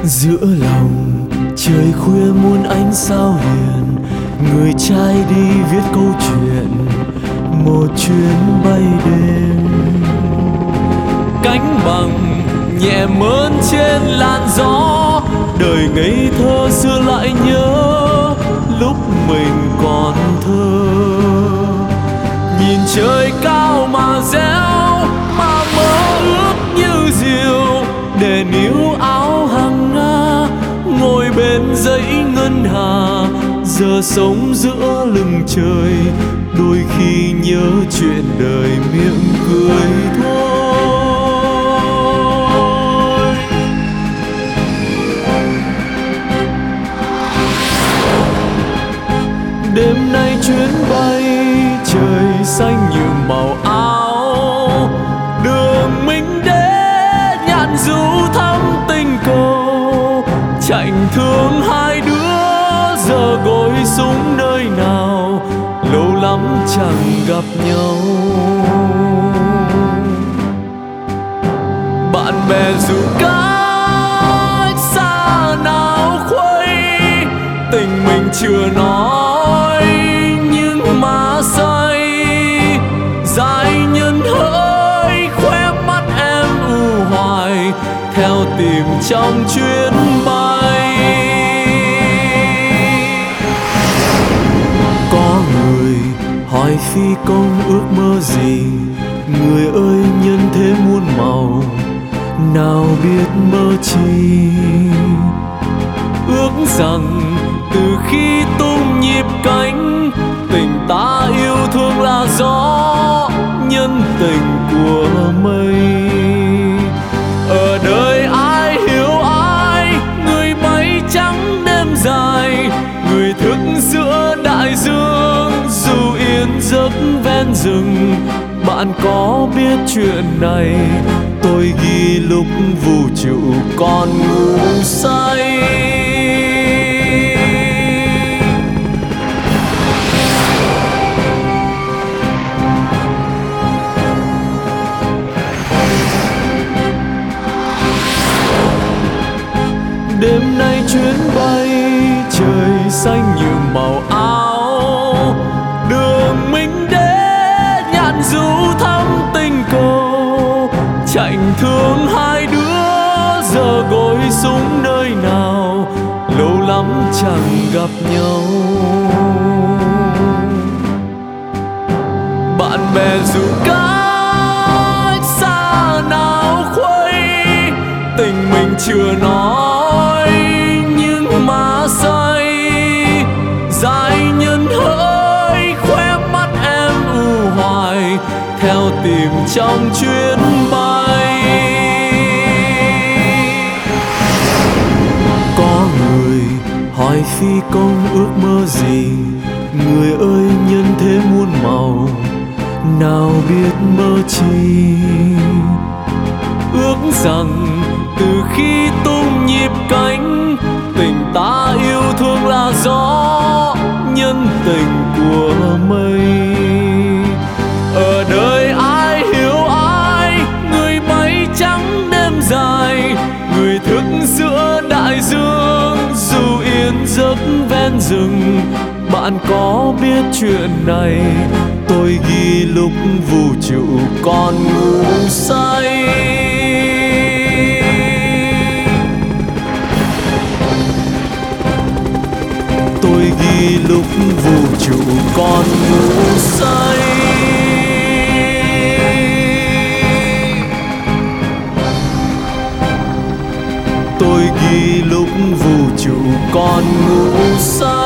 Giữa lòng trời khuya muôn ánh sao hiền, người trai đi viết câu chuyện một chuyến bay đêm. Cánh bằng nhẹ mơn trên làn gió, đời ngây thơ xưa lại nhớ lúc mình còn thơ. Nhìn trời cao mà réo, mà mơ ước như diều, để níu áo hàng nga ngồi bên dãy ngân hà. Giờ sống giữa lưng trời, đôi khi nhớ chuyện đời miệng cười thôi. Đêm nay chuyến bay trời xanh như màu áo, đường mình đến nhạn du thắm tình cầu. Chạnh thương hai đứa giờ gối súng nơi nào, lâu lắm chẳng gặp nhau. Bạn bè dù cách xa nào khuây, tình mình chưa nói nhưng mà say. Dài nhân hỡi khóe mắt em u hoài, theo tìm trong chuyến bay. Có người hỏi phi công ước mơ gì, người ơi nhân thế muôn màu, nào biết mơ chi. Ước rằng từ khi tung nhịp cánh, tình ta yêu thương là gió, nhân tình của mây. Ở đời ai hiểu ai, người mây trắng đêm dài, người thức giữa đại dương, dù yên giấc ven rừng. Bạn có biết chuyện này, tôi ghi lúc vũ trụ còn ngủ say. Đêm nay chuyến bay trời xanh như màu áo, đường mình đến nhạn du thắm tình cầu. Chạnh thương hai đứa giờ gối súng nơi nào, lâu lắm chẳng gặp nhau. Bạn bè dù cách xa nào khuây, tình mình chưa nói nhưng mà say. Dài nhân hỡi khóe mắt em u hoài, theo tìm trong chuyến bay. Có người hỏi phi công ước mơ gì, người ơi nhân thế muôn màu, nào biết mơ chi. Ước rằng từ khi tung nhịp cánh, tình ta yêu thương là gió, nhân tình của mây. Ở đời ai hiểu ai, người mây trắng đêm dài, người thức giữa đại dương, dù yên giấc ven rừng. Bạn có biết chuyện này, tôi ghi lúc vũ trụ còn ngủ say. Tôi ghi lúc vũ trụ còn ngủ say. Tôi ghi lúc vũ trụ còn ngủ say.